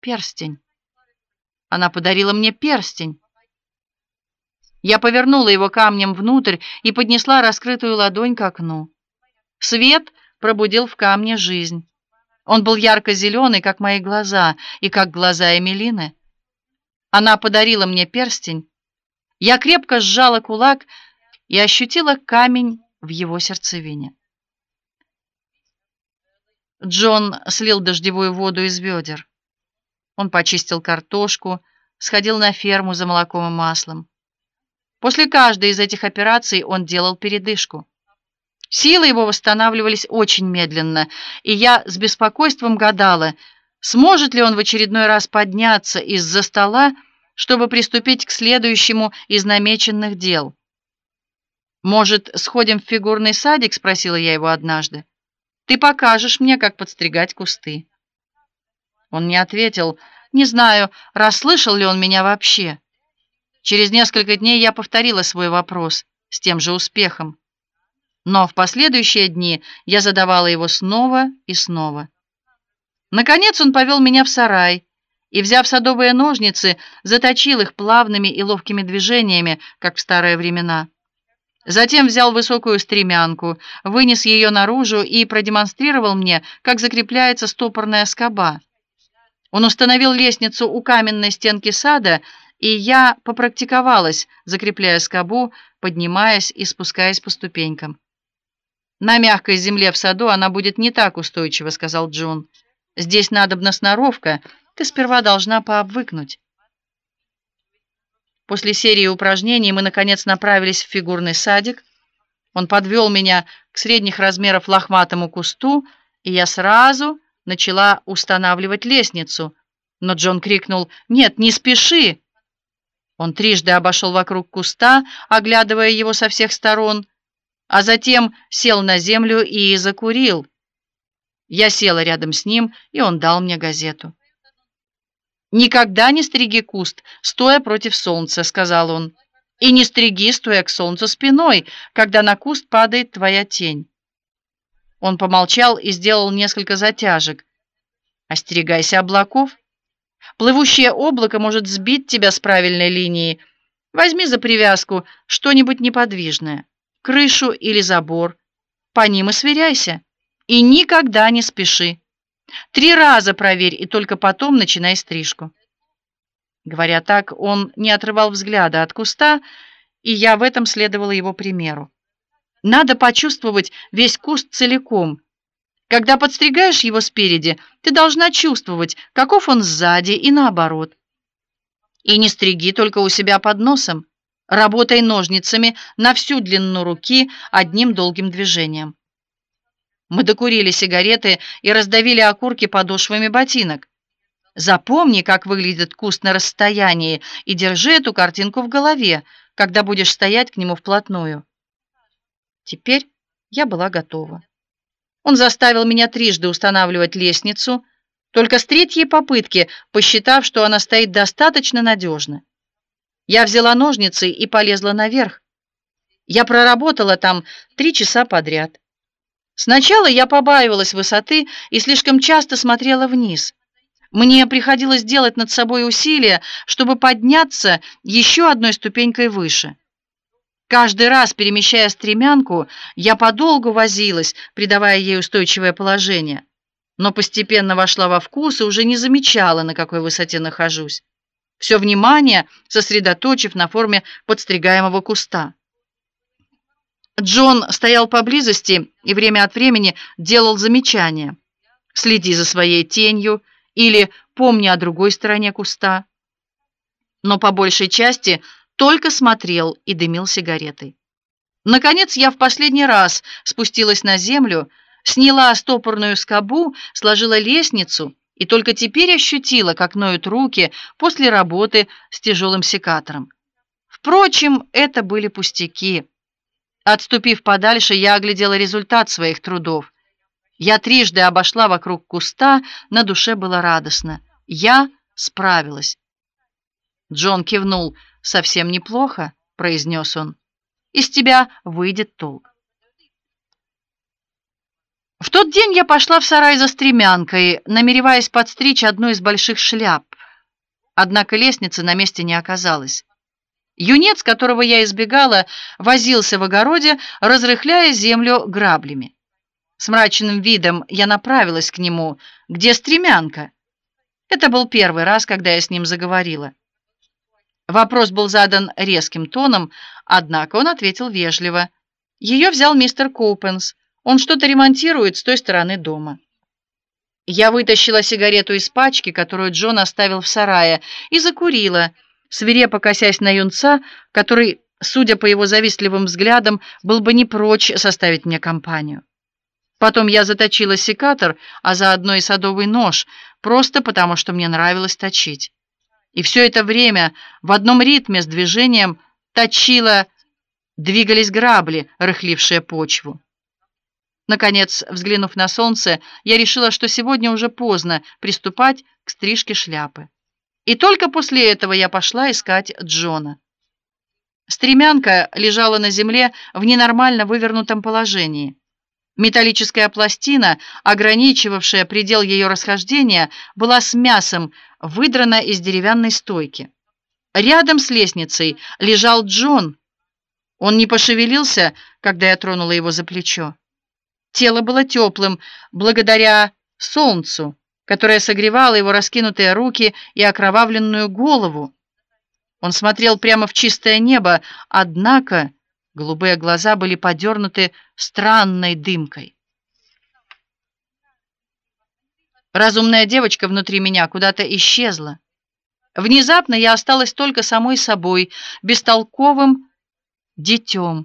перстень. Она подарила мне перстень. Я повернула его камнем внутрь и поднесла раскрытую ладонь к окну. Свет пробудил в камне жизнь. Он был ярко-зеленый, как мои глаза, и как глаза Эмилины. Она подарила мне перстень. Я крепко сжала кулак и ощутила камень в его сердцевине. Джон слил дождевую воду из ведер. Он почистил картошку, сходил на ферму за молоком и маслом. После каждой из этих операций он делал передышку. Силы его восстанавливались очень медленно, и я с беспокойством гадала, сможет ли он в очередной раз подняться из-за стола, чтобы приступить к следующему из намеченных дел. «Может, сходим в фигурный садик?» — спросила я его однажды. «Ты покажешь мне, как подстригать кусты». Он не ответил. Не знаю, расслышал ли он меня вообще. Через несколько дней я повторила свой вопрос с тем же успехом. Но в последующие дни я задавала его снова и снова. Наконец он повел меня в сарай и, взяв садовые ножницы, заточил их плавными и ловкими движениями, как в старые времена. Затем взял высокую стремянку, вынес ее наружу и продемонстрировал мне, как закрепляется стопорная скоба. Он установил лестницу у каменной стенки сада, и я попрактиковалась, закрепляя скобу, поднимаясь и спускаясь по ступенькам. «На мягкой земле в саду она будет не так устойчива», — сказал Джон. «Здесь надобна сноровка, ты сперва должна пообвыкнуть». После серии упражнений мы, наконец, направились в фигурный садик. Он подвел меня к средних размеров лохматому кусту, и я сразу начала устанавливать лестницу. Но Джон крикнул: «Нет, не спеши!» Он трижды обошел вокруг куста, оглядывая его со всех сторон, а затем сел на землю и закурил. Я села рядом с ним, и он дал мне газету. «Никогда не стриги куст, стоя против солнца», — сказал он. «И не стриги, стоя к солнцу спиной, когда на куст падает твоя тень». Он помолчал и сделал несколько затяжек. «Остерегайся облаков. Плывущее облако может сбить тебя с правильной линии. Возьми за привязку что-нибудь неподвижное, крышу или забор. По ним и сверяйся. И никогда не спеши. 3 раза проверь, и только потом начинай стрижку». Говоря так, он не отрывал взгляда от куста, и я в этом следовала его примеру. Надо почувствовать весь куст целиком. Когда подстригаешь его спереди, ты должна чувствовать, каков он сзади и наоборот. И не стриги только у себя под носом. Работай ножницами на всю длину руки одним долгим движением. Мы докурили сигареты и раздавили окурки подошвами ботинок. Запомни, как выглядит куст на расстоянии, и держи эту картинку в голове, когда будешь стоять к нему вплотную. Теперь я была готова. Он заставил меня трижды устанавливать лестницу, только с 3-й попытки, посчитав, что она стоит достаточно надежно. Я взяла ножницы и полезла наверх. Я проработала там 3 часа подряд. Сначала я побаивалась высоты и слишком часто смотрела вниз. Мне приходилось делать над собой усилия, чтобы подняться еще одной ступенькой выше. Каждый раз, перемещая стремянку, я подолгу возилась, придавая ей устойчивое положение, но постепенно вошла во вкус и уже не замечала, на какой высоте нахожусь. Все внимание сосредоточив на форме подстригаемого куста. Джон стоял поблизости и время от времени делал замечания. «Следи за своей тенью» или «Помни о другой стороне куста». Но по большей части только смотрел и дымил сигаретой. Наконец я в последний раз спустилась на землю, сняла стопорную скобу, сложила лестницу и только теперь ощутила, как ноют руки после работы с тяжелым секатором. Впрочем, это были пустяки. Отступив подальше, я оглядела результат своих трудов. Я трижды обошла вокруг куста, на душе было радостно. Я справилась. Джон кивнул. «Совсем неплохо», — произнес он. «Из тебя выйдет толк». В тот день я пошла в сарай за стремянкой, намереваясь подстричь одну из больших шляп. Однако лестницы на месте не оказалось. Юнец, которого я избегала, возился в огороде, разрыхляя землю граблями. С мрачным видом я направилась к нему. «Где стремянка?» Это был первый раз, когда я с ним заговорила. Вопрос был задан резким тоном, однако он ответил вежливо. Ее взял мистер Коупенс. Он что-то ремонтирует с той стороны дома. Я вытащила сигарету из пачки, которую Джон оставил в сарае, и закурила, свирепо косясь на юнца, который, судя по его завистливым взглядам, был бы не прочь составить мне компанию. Потом я заточила секатор, а заодно и садовый нож, просто потому, что мне нравилось точить. И все это время в одном ритме с движением двигались грабли, рыхлившие почву. Наконец, взглянув на солнце, я решила, что сегодня уже поздно приступать к стрижке шляпы. И только после этого я пошла искать Джона. Стремянка лежала на земле в ненормально вывернутом положении. Металлическая пластина, ограничивавшая предел ее расхождения, была с мясом выдрана из деревянной стойки. Рядом с лестницей лежал Джон. Он не пошевелился, когда я тронула его за плечо. Тело было теплым, благодаря солнцу, которое согревало его раскинутые руки и окровавленную голову. Он смотрел прямо в чистое небо, однако голубые глаза были подернуты странной дымкой. Разумная девочка внутри меня куда-то исчезла. Внезапно я осталась только самой собой, бестолковым детем.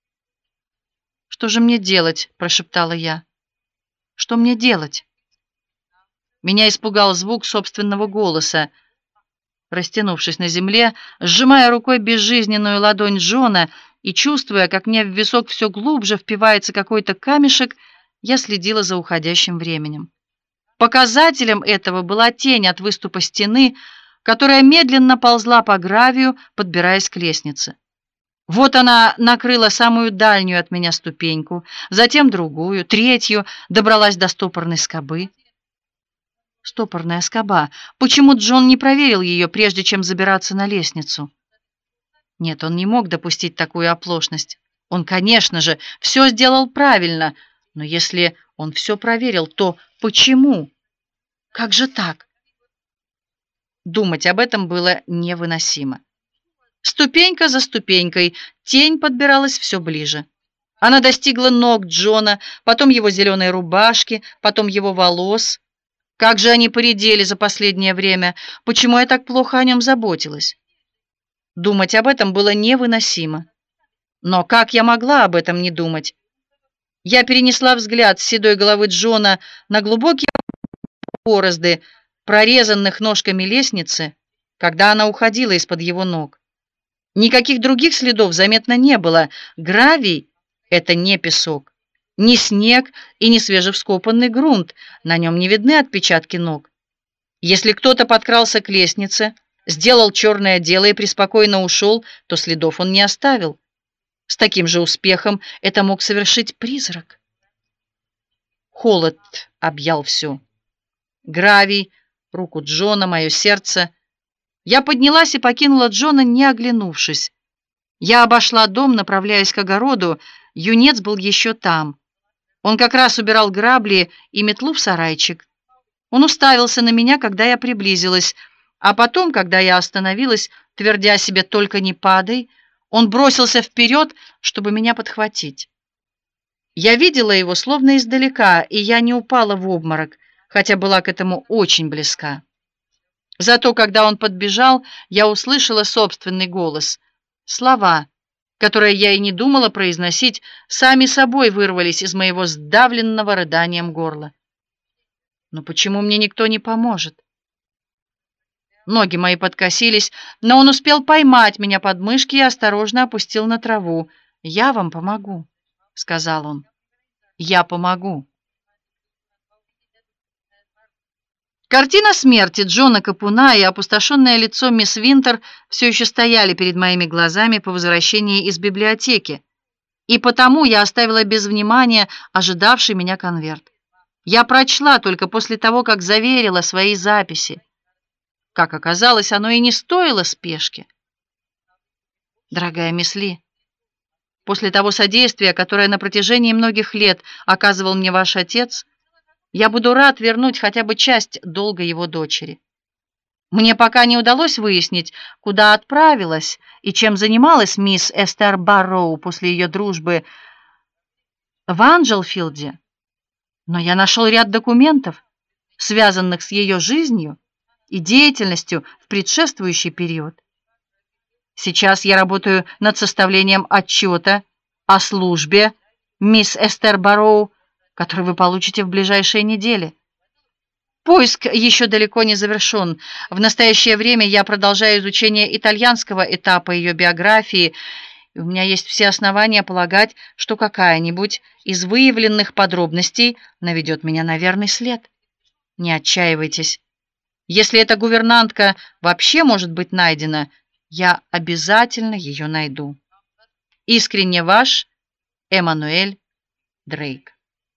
«Что же мне делать?» – прошептала я. «Что мне делать?» Меня испугал звук собственного голоса. Растянувшись на земле, сжимая рукой безжизненную ладонь Джона и чувствуя, как мне в висок все глубже впивается какой-то камешек, я следила за уходящим временем. Показателем этого была тень от выступа стены, которая медленно ползла по гравию, подбираясь к лестнице. Вот она накрыла самую дальнюю от меня ступеньку, затем другую, третью, добралась до стопорной скобы. Стопорная скоба. Почему Джон не проверил ее, прежде чем забираться на лестницу? Нет, он не мог допустить такую оплошность. Он, конечно же, все сделал правильно, но если он все проверил, то почему? Как же так? Думать об этом было невыносимо. Ступенька за ступенькой тень подбиралась все ближе. Она достигла ног Джона, потом его зеленой рубашки, потом его волос. Как же они поредели за последнее время? Почему я так плохо о нем заботилась? Думать об этом было невыносимо. Но как я могла об этом не думать? Я перенесла взгляд с седой головы Джона на глубокие борозды, прорезанных ножками лестницы, когда она уходила из-под его ног. Никаких других следов заметно не было. Гравий — это не песок, не снег и не свежевскопанный грунт, на нем не видны отпечатки ног. Если кто-то подкрался к лестнице, сделал черное дело и преспокойно ушел, то следов он не оставил. С таким же успехом это мог совершить призрак. Холод объял все. Гравий, руку Джона, мое сердце. Я поднялась и покинула Джона, не оглянувшись. Я обошла дом, направляясь к огороду. Юнец был еще там. Он как раз убирал грабли и метлу в сарайчик. Он уставился на меня, когда я приблизилась, а потом, когда я остановилась, твердя себе «только не падай», он бросился вперед, чтобы меня подхватить. Я видела его словно издалека, и я не упала в обморок, хотя была к этому очень близка. Зато, когда он подбежал, я услышала собственный голос. Слова, которые я и не думала произносить, сами собой вырвались из моего сдавленного рыданием горла. Но почему мне никто не поможет? Ноги мои подкосились, но он успел поймать меня под мышки и осторожно опустил на траву. «Я вам помогу», — сказал он. «Я помогу». Картина смерти Джона Капуна и опустошенное лицо мисс Винтер все еще стояли перед моими глазами по возвращении из библиотеки. И потому я оставила без внимания ожидавший меня конверт. Я прочла только после того, как заверила свои записи. Как оказалось, оно и не стоило спешки. Дорогая мисс Ли, после того содействия, которое на протяжении многих лет оказывал мне ваш отец, я буду рад вернуть хотя бы часть долга его дочери. Мне пока не удалось выяснить, куда отправилась и чем занималась мисс Эстер Барроу после ее дружбы в Анджелфилде, но я нашел ряд документов, связанных с ее жизнью и деятельностью в предшествующий период. Сейчас я работаю над составлением отчета о службе мисс Эстер Барроу, который вы получите в ближайшие недели. Поиск еще далеко не завершен. В настоящее время я продолжаю изучение итальянского этапа ее биографии, и у меня есть все основания полагать, что какая-нибудь из выявленных подробностей наведет меня на верный след. Не отчаивайтесь. Если эта гувернантка вообще может быть найдена, я обязательно ее найду. Искренне ваш, Эммануэль Дрейк.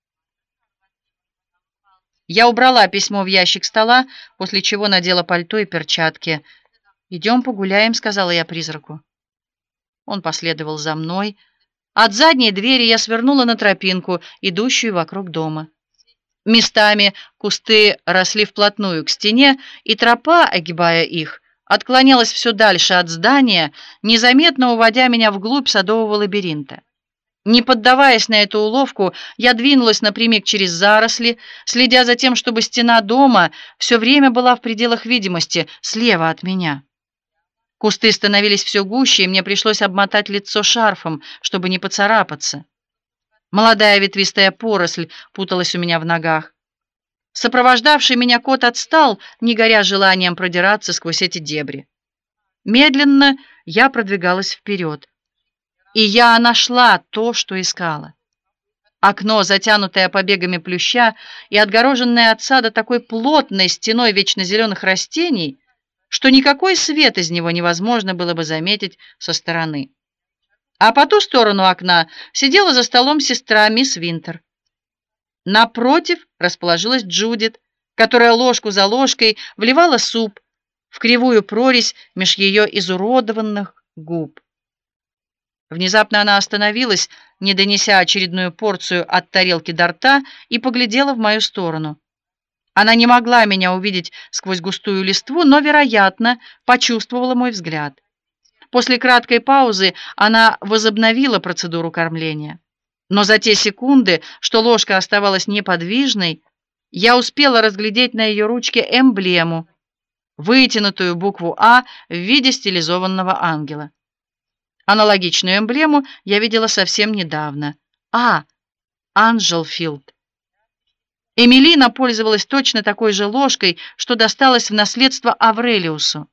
Я убрала письмо в ящик стола, после чего надела пальто и перчатки. «Идем погуляем», — сказала я призраку. Он последовал за мной. От задней двери я свернула на тропинку, идущую вокруг дома. Местами кусты росли вплотную к стене, и тропа, огибая их, отклонялась все дальше от здания, незаметно уводя меня вглубь садового лабиринта. Не поддаваясь на эту уловку, я двинулась напрямик через заросли, следя за тем, чтобы стена дома все время была в пределах видимости слева от меня. Кусты становились все гуще, и мне пришлось обмотать лицо шарфом, чтобы не поцарапаться. Молодая ветвистая поросль путалась у меня в ногах. Сопровождавший меня кот отстал, не горя желанием продираться сквозь эти дебри. Медленно я продвигалась вперед. И я нашла то, что искала. Окно, затянутое побегами плюща и отгороженное от сада такой плотной стеной вечно зеленых растений, что никакой свет из него невозможно было бы заметить со стороны. А по ту сторону окна сидела за столом сестра мисс Винтер. Напротив расположилась Джудит, которая ложку за ложкой вливала суп в кривую прорезь меж ее изуродованных губ. Внезапно она остановилась, не донеся очередную порцию от тарелки до рта, и поглядела в мою сторону. Она не могла меня увидеть сквозь густую листву, но, вероятно, почувствовала мой взгляд. После краткой паузы она возобновила процедуру кормления. Но за те секунды, что ложка оставалась неподвижной, я успела разглядеть на ее ручке эмблему, вытянутую букву «А» в виде стилизованного ангела. Аналогичную эмблему я видела совсем недавно. Анджелфилд. Эмилина пользовалась точно такой же ложкой, что досталось в наследство Аврелиусу.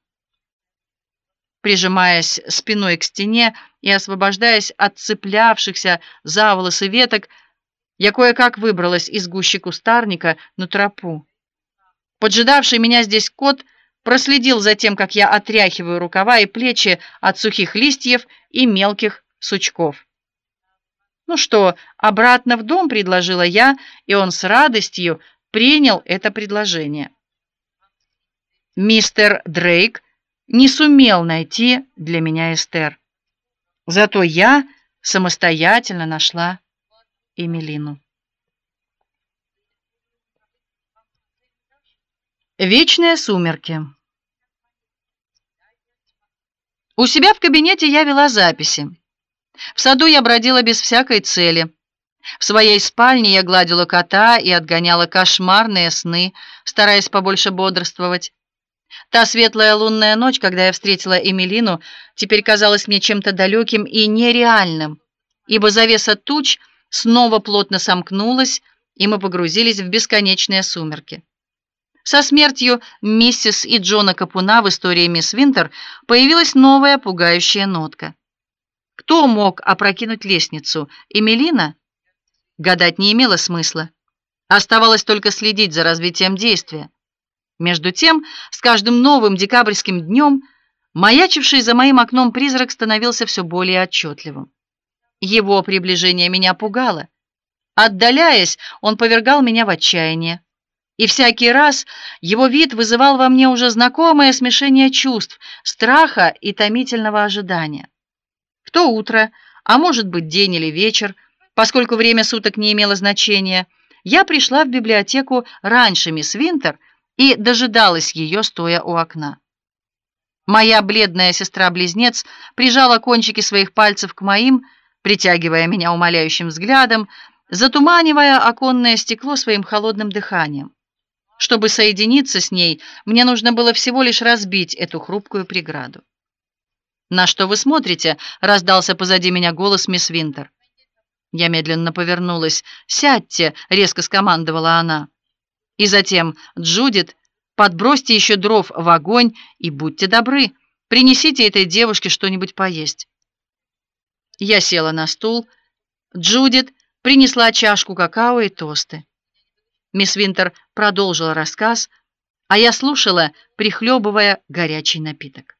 Прижимаясь спиной к стене и освобождаясь от цеплявшихся за волосы веток, я кое-как выбралась из гущи кустарника на тропу. Поджидавший меня здесь кот проследил за тем, как я отряхиваю рукава и плечи от сухих листьев и мелких сучков. «Ну что, обратно в дом?» — предложила я, и он с радостью принял это предложение. Мистер Дрейк не сумел найти для меня Эстер. Зато я самостоятельно нашла Эмилину. Вечные сумерки. У себя в кабинете я вела записи. В саду я бродила без всякой цели. В своей спальне я гладила кота и отгоняла кошмарные сны, стараясь побольше бодрствовать. Та светлая лунная ночь, когда я встретила Эмилину, теперь казалась мне чем-то далеким и нереальным, ибо завеса туч снова плотно сомкнулась, и мы погрузились в бесконечные сумерки. Со смертью миссис и Джона Капуна в истории мисс Винтер появилась новая пугающая нотка. Кто мог опрокинуть лестницу? Эмилина? Гадать не имело смысла. Оставалось только следить за развитием действия. Между тем, с каждым новым декабрьским днем маячивший за моим окном призрак становился все более отчетливым. Его приближение меня пугало. Отдаляясь, он повергал меня в отчаяние. И всякий раз его вид вызывал во мне уже знакомое смешение чувств, страха и томительного ожидания. В то утро, а может быть день или вечер, поскольку время суток не имело значения, я пришла в библиотеку раньше мисс Винтер и дожидалась ее, стоя у окна. Моя бледная сестра-близнец прижала кончики своих пальцев к моим, притягивая меня умоляющим взглядом, затуманивая оконное стекло своим холодным дыханием. Чтобы соединиться с ней, мне нужно было всего лишь разбить эту хрупкую преграду. «На что вы смотрите?» — раздался позади меня голос мисс Винтер. Я медленно повернулась. «Сядьте!» — резко скомандовала она. И затем: «Джудит, подбросьте еще дров в огонь и будьте добры, принесите этой девушке что-нибудь поесть». Я села на стул. Джудит принесла чашку какао и тосты. Мисс Винтер продолжила рассказ, а я слушала, прихлебывая горячий напиток.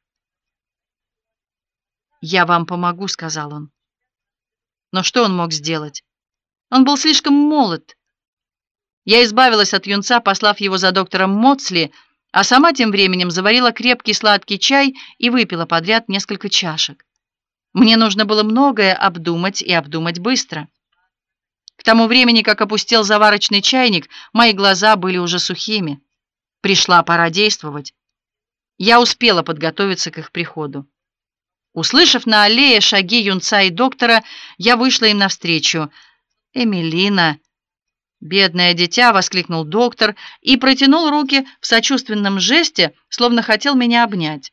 «Я вам помогу», — сказал он. Но что он мог сделать? Он был слишком молод. Я избавилась от юнца, послав его за доктором Моцли, а сама тем временем заварила крепкий сладкий чай и выпила подряд несколько чашек. Мне нужно было многое обдумать и обдумать быстро. К тому времени, как опустел заварочный чайник, мои глаза были уже сухими. Пришла пора действовать. Я успела подготовиться к их приходу. Услышав на аллее шаги юнца и доктора, я вышла им навстречу. «Эмилина!» «Бедное дитя!» — воскликнул доктор и протянул руки в сочувственном жесте, словно хотел меня обнять.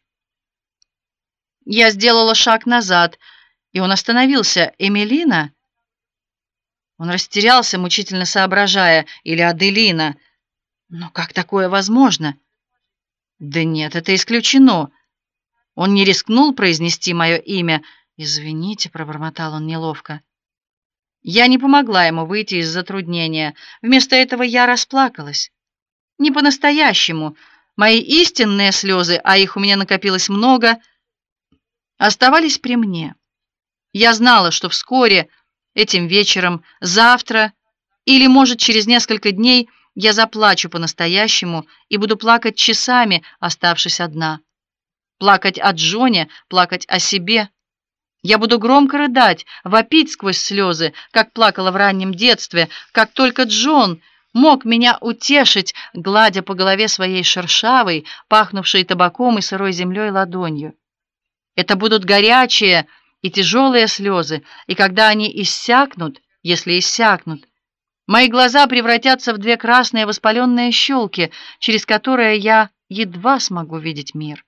Я сделала шаг назад, и он остановился. «Эмилина?» Он растерялся, мучительно соображая. «Или Аделина?» «Но как такое возможно?» «Да нет, это исключено». Он не рискнул произнести мое имя. «Извините», — пробормотал он неловко. Я не помогла ему выйти из затруднения. Вместо этого я расплакалась. Не по-настоящему. Мои истинные слезы, а их у меня накопилось много, оставались при мне. Я знала, что вскоре, этим вечером, завтра или, может, через несколько дней я заплачу по-настоящему и буду плакать часами, оставшись одна. Плакать о Джоне, плакать о себе. Я буду громко рыдать, вопить сквозь слезы, как плакала в раннем детстве, как только Джон мог меня утешить, гладя по голове своей шершавой, пахнувшей табаком и сырой землей ладонью. Это будут горячие и тяжелые слезы, и когда они иссякнут, если иссякнут, мои глаза превратятся в две красные воспаленные щелки, через которые я едва смогу видеть мир.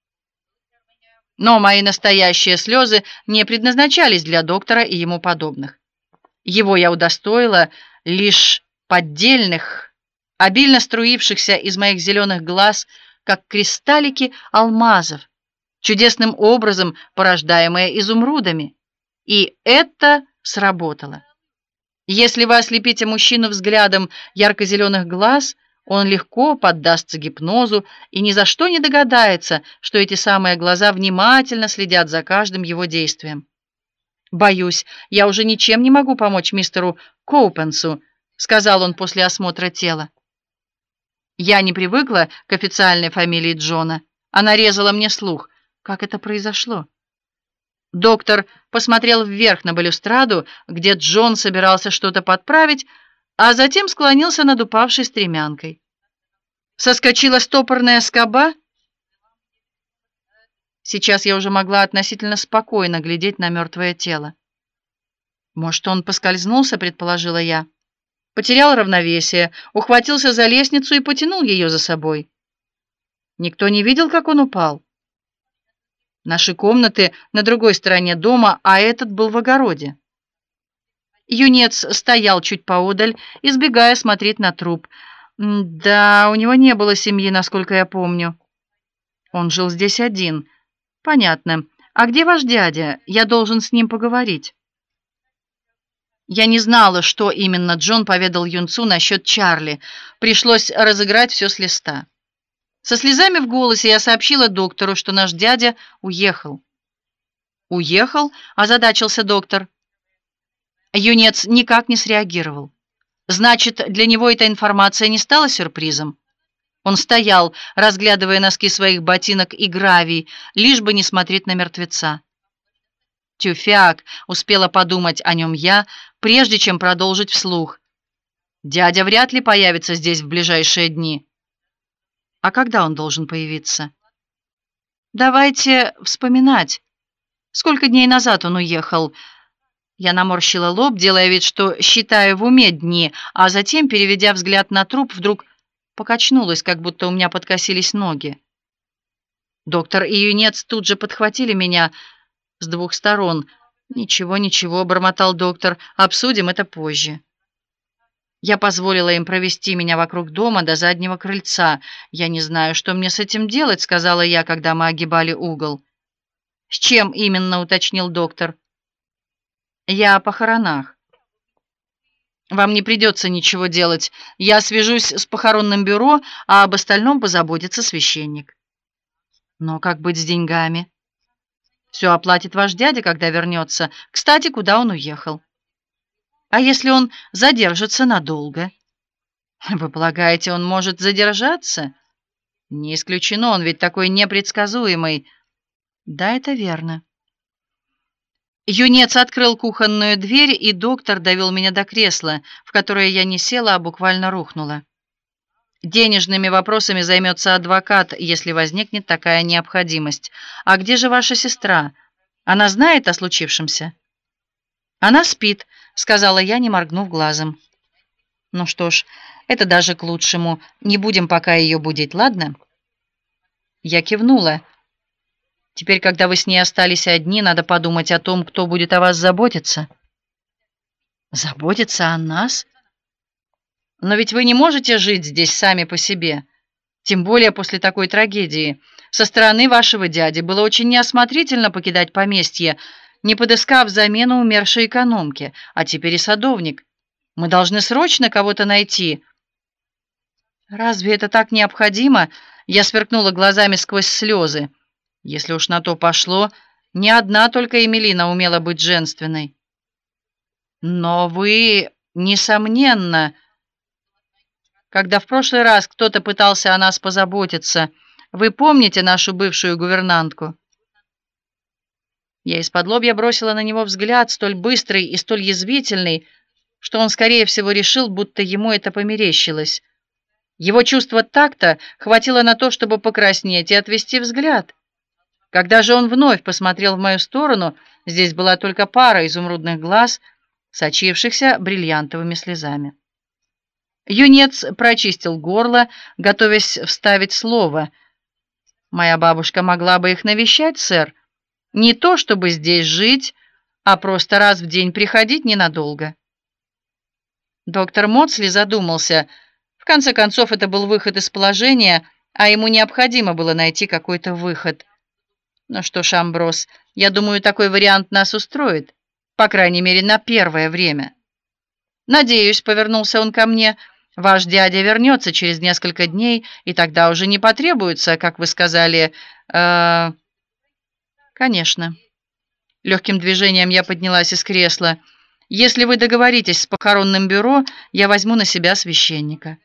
Но мои настоящие слезы не предназначались для доктора и ему подобных. Его я удостоила лишь поддельных, обильно струившихся из моих зеленых глаз, как кристаллики алмазов, чудесным образом порождаемые изумрудами. И это сработало. Если вы ослепите мужчину взглядом ярко-зеленых глаз, он легко поддастся гипнозу и ни за что не догадается, что эти самые глаза внимательно следят за каждым его действием. «Боюсь, я уже ничем не могу помочь мистеру Коупенсу», — сказал он после осмотра тела. Я не привыкла к официальной фамилии Джона. Она резала мне слух. Как это произошло? Доктор посмотрел вверх на балюстраду, где Джон собирался что-то подправить, а затем склонился над упавшей стремянкой. Соскочила стопорная скоба. Сейчас я уже могла относительно спокойно глядеть на мертвое тело. «Может, он поскользнулся?» — предположила я. Потерял равновесие, ухватился за лестницу и потянул ее за собой. Никто не видел, как он упал. Наши комнаты на другой стороне дома, а этот был в огороде. Юнец стоял чуть поодаль, избегая смотреть на труп. Да, у него не было семьи, насколько я помню. Он жил здесь один. Понятно. А где ваш дядя? Я должен с ним поговорить. Я не знала, что именно Джон поведал юнцу насчет Чарли. Пришлось разыграть все с листа. Со слезами в голосе я сообщила доктору, что наш дядя уехал. «Уехал?» – озадачился доктор. Юнец никак не среагировал. Значит, для него эта информация не стала сюрпризом. Он стоял, разглядывая носки своих ботинок и гравий, лишь бы не смотреть на мертвеца. «Тюфяк», — успела подумать о нем я, прежде чем продолжить вслух. «Дядя вряд ли появится здесь в ближайшие дни». «А когда он должен появиться?» «Давайте вспоминать. Сколько дней назад он уехал?» Я наморщила лоб, делая вид, что считаю в уме дни, а затем, переведя взгляд на труп, вдруг покачнулась, как будто у меня подкосились ноги. Доктор и юнец тут же подхватили меня с двух сторон. «Ничего, ничего», — бормотал доктор, — «обсудим это позже». Я позволила им провести меня вокруг дома до заднего крыльца. «Я не знаю, что мне с этим делать», — сказала я, когда мы огибали угол. «С чем именно?» — уточнил доктор. «Я о похоронах». «Вам не придется ничего делать. Я свяжусь с похоронным бюро, а об остальном позаботится священник». «Но как быть с деньгами?» «Все оплатит ваш дядя, когда вернется. Кстати, куда он уехал?» «А если он задержится надолго?» «Вы полагаете, он может задержаться?» «Не исключено, он ведь такой непредсказуемый». «Да, это верно». Юнец открыл кухонную дверь, и доктор довел меня до кресла, в которое я не села, а буквально рухнула. «Денежными вопросами займется адвокат, если возникнет такая необходимость. А где же ваша сестра? Она знает о случившемся?» «Она спит», — сказала я, не моргнув глазом. «Ну что ж, это даже к лучшему. Не будем пока ее будить, ладно?» Я кивнула. «Теперь, когда вы с ней остались одни, надо подумать о том, кто будет о вас заботиться». «Заботиться о нас? Но ведь вы не можете жить здесь сами по себе, тем более после такой трагедии. Со стороны вашего дяди было очень неосмотрительно покидать поместье, не подыскав замену умершей экономке, а теперь и садовник. Мы должны срочно кого-то найти». «Разве это так необходимо?» Я сверкнула глазами сквозь слезы. Если уж на то пошло, не одна только Эмилина умела быть женственной. «Но вы, несомненно, когда в прошлый раз кто-то пытался о нас позаботиться, вы помните нашу бывшую гувернантку?» Я исподлобья бросила на него взгляд, столь быстрый и столь язвительный, что он, скорее всего, решил, будто ему это померещилось. Его чувство такта хватило на то, чтобы покраснеть и отвести взгляд. Когда же он вновь посмотрел в мою сторону, здесь была только пара изумрудных глаз, сочившихся бриллиантовыми слезами. Юнец прочистил горло, готовясь вставить слово. «Моя бабушка могла бы их навещать, сэр. Не то, чтобы здесь жить, а просто раз в день приходить ненадолго». Доктор Моцли задумался. В конце концов, это был выход из положения, а ему необходимо было найти какой-то выход. «Ну что ж, Амброс, я думаю, такой вариант нас устроит, по крайней мере, на первое время». «Надеюсь», — повернулся он ко мне, — «ваш дядя вернется через несколько дней, и тогда уже не потребуется, как вы сказали, «Конечно». Легким движением я поднялась из кресла. «Если вы договоритесь с похоронным бюро, я возьму на себя священника».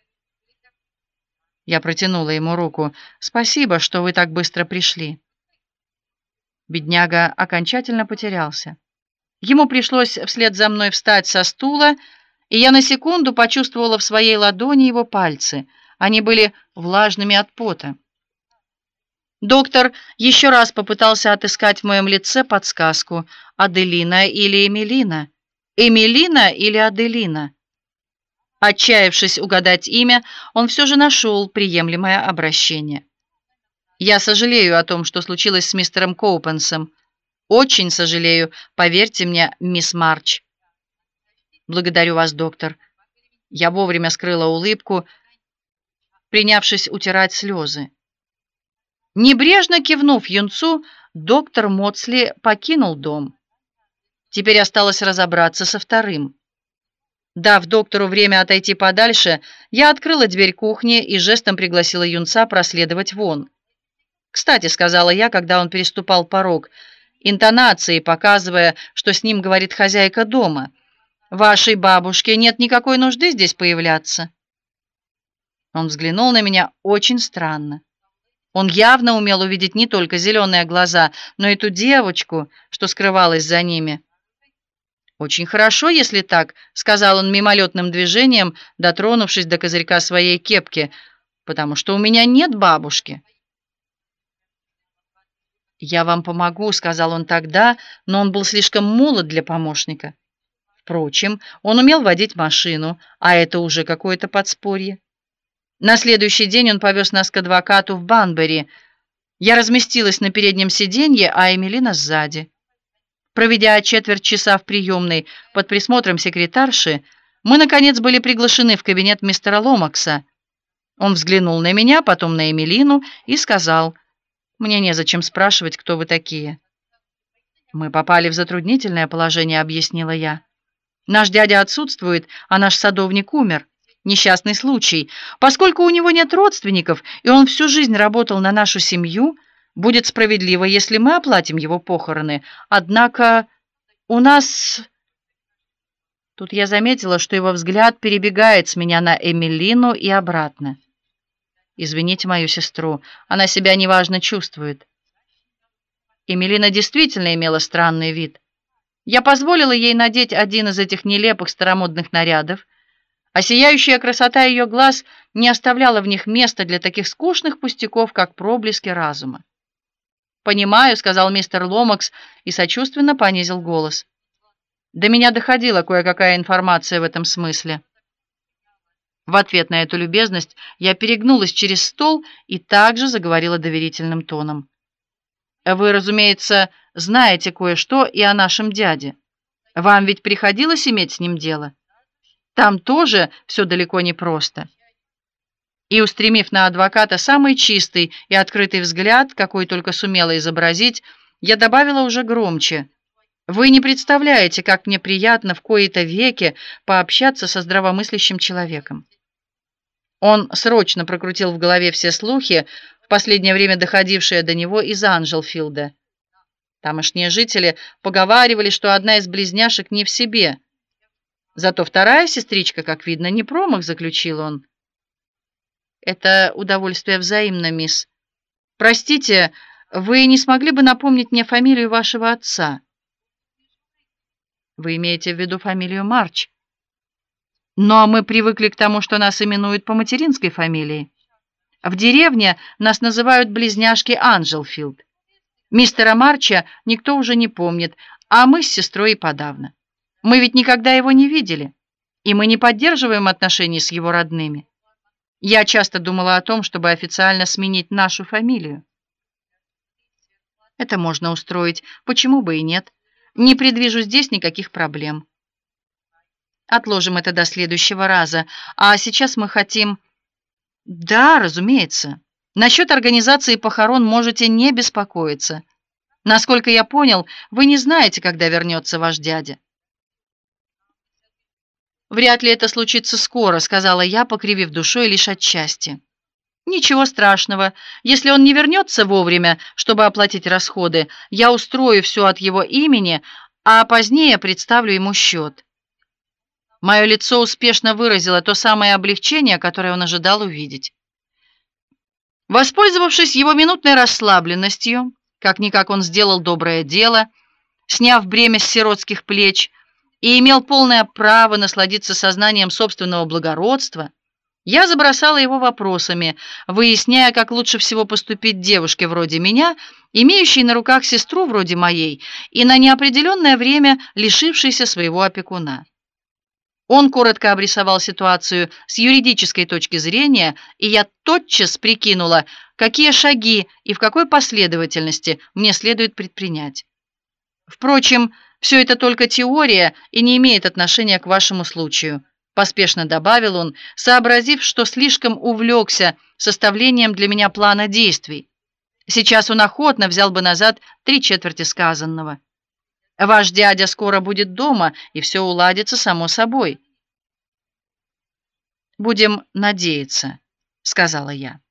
Я протянула ему руку. «Спасибо, что вы так быстро пришли». Бедняга окончательно потерялся. Ему пришлось вслед за мной встать со стула, и я на секунду почувствовала в своей ладони его пальцы. Они были влажными от пота. Доктор еще раз попытался отыскать в моем лице подсказку: Аделина или Эмилина? Эмилина или Аделина? Отчаявшись угадать имя, он все же нашел приемлемое обращение. «Я сожалею о том, что случилось с мистером Коупенсом. Очень сожалею, поверьте мне, мисс Марч». «Благодарю вас, доктор». Я вовремя скрыла улыбку, принявшись утирать слезы. Небрежно кивнув юнцу, доктор Моцли покинул дом. Теперь осталось разобраться со вторым. Дав доктору время отойти подальше, я открыла дверь кухни и жестом пригласила юнца проследовать вон. «Кстати», — сказала я, когда он переступал порог, интонацией показывая, что с ним говорит хозяйка дома, Вашей бабушке нет никакой нужды здесь появляться». Он взглянул на меня очень странно. Он явно умел увидеть не только зеленые глаза, но и ту девочку, что скрывалась за ними. «Очень хорошо, если так», — сказал он мимолетным движением, дотронувшись до козырька своей кепки, «потому что у меня нет бабушки». «Я вам помогу», — сказал он тогда, но он был слишком молод для помощника. Впрочем, он умел водить машину, а это уже какое-то подспорье. На следующий день он повез нас к адвокату в Банбери. Я разместилась на переднем сиденье, а Эмилина сзади. Проведя четверть часа в приемной под присмотром секретарши, мы, наконец, были приглашены в кабинет мистера Ломакса. Он взглянул на меня, потом на Эмилину и сказал: «Мне незачем спрашивать, кто вы такие». «Мы попали в затруднительное положение», — объяснила я. «Наш дядя отсутствует, а наш садовник умер. Несчастный случай. Поскольку у него нет родственников, и он всю жизнь работал на нашу семью, будет справедливо, если мы оплатим его похороны. Однако у нас...» Тут я заметила, что его взгляд перебегает с меня на Эмилину и обратно. «Извините мою сестру, она себя неважно чувствует». Эмилина действительно имела странный вид. Я позволила ей надеть один из этих нелепых старомодных нарядов, а сияющая красота ее глаз не оставляла в них места для таких скучных пустяков, как проблески разума. «Понимаю», — сказал мистер Ломакс и сочувственно понизил голос. «До меня доходила кое-какая информация в этом смысле». В ответ на эту любезность я перегнулась через стол и также заговорила доверительным тоном. «Вы, разумеется, знаете кое-что и о нашем дяде. Вам ведь приходилось иметь с ним дело? Там тоже все далеко не просто». И, устремив на адвоката самый чистый и открытый взгляд, какой только сумела изобразить, я добавила уже громче: «Вы не представляете, как мне приятно в кои-то веки пообщаться со здравомыслящим человеком». Он срочно прокрутил в голове все слухи, в последнее время доходившие до него из Анжелфилда. Тамошние жители поговаривали, что одна из близняшек не в себе. Зато вторая сестричка, как видно, не промах, заключил он. «Это удовольствие взаимно, мисс. Простите, вы не смогли бы напомнить мне фамилию вашего отца?» «Вы имеете в виду фамилию Марч?» «Но мы привыкли к тому, что нас именуют по материнской фамилии. В деревне нас называют близняшки Анжелфилд. Мистера Марча никто уже не помнит, а мы с сестрой и подавно. Мы ведь никогда его не видели, и мы не поддерживаем отношений с его родными. Я часто думала о том, чтобы официально сменить нашу фамилию». «Это можно устроить, почему бы и нет. Не предвижу здесь никаких проблем. Отложим это до следующего раза, а сейчас мы хотим...» «Да, разумеется. Насчет организации похорон можете не беспокоиться. Насколько я понял, вы не знаете, когда вернется ваш дядя». «Вряд ли это случится скоро», — сказала я, покривив душой лишь отчасти. «Ничего страшного. Если он не вернется вовремя, чтобы оплатить расходы, я устрою все от его имени, а позднее представлю ему счет». Мое лицо успешно выразило то самое облегчение, которое он ожидал увидеть. Воспользовавшись его минутной расслабленностью, как-никак он сделал доброе дело, сняв бремя с сиротских плеч, и имел полное право насладиться сознанием собственного благородства, я забросала его вопросами, выясняя, как лучше всего поступить девушке вроде меня, имеющей на руках сестру вроде моей и на неопределенное время лишившейся своего опекуна. Он коротко обрисовал ситуацию с юридической точки зрения, и я тотчас прикинула, какие шаги и в какой последовательности мне следует предпринять. «Впрочем, все это только теория и не имеет отношения к вашему случаю», поспешно добавил он, сообразив, что слишком увлекся составлением для меня плана действий. Сейчас он охотно взял бы назад 3/4 сказанного. «Ваш дядя скоро будет дома, и все уладится само собой». «Будем надеяться», — сказала я.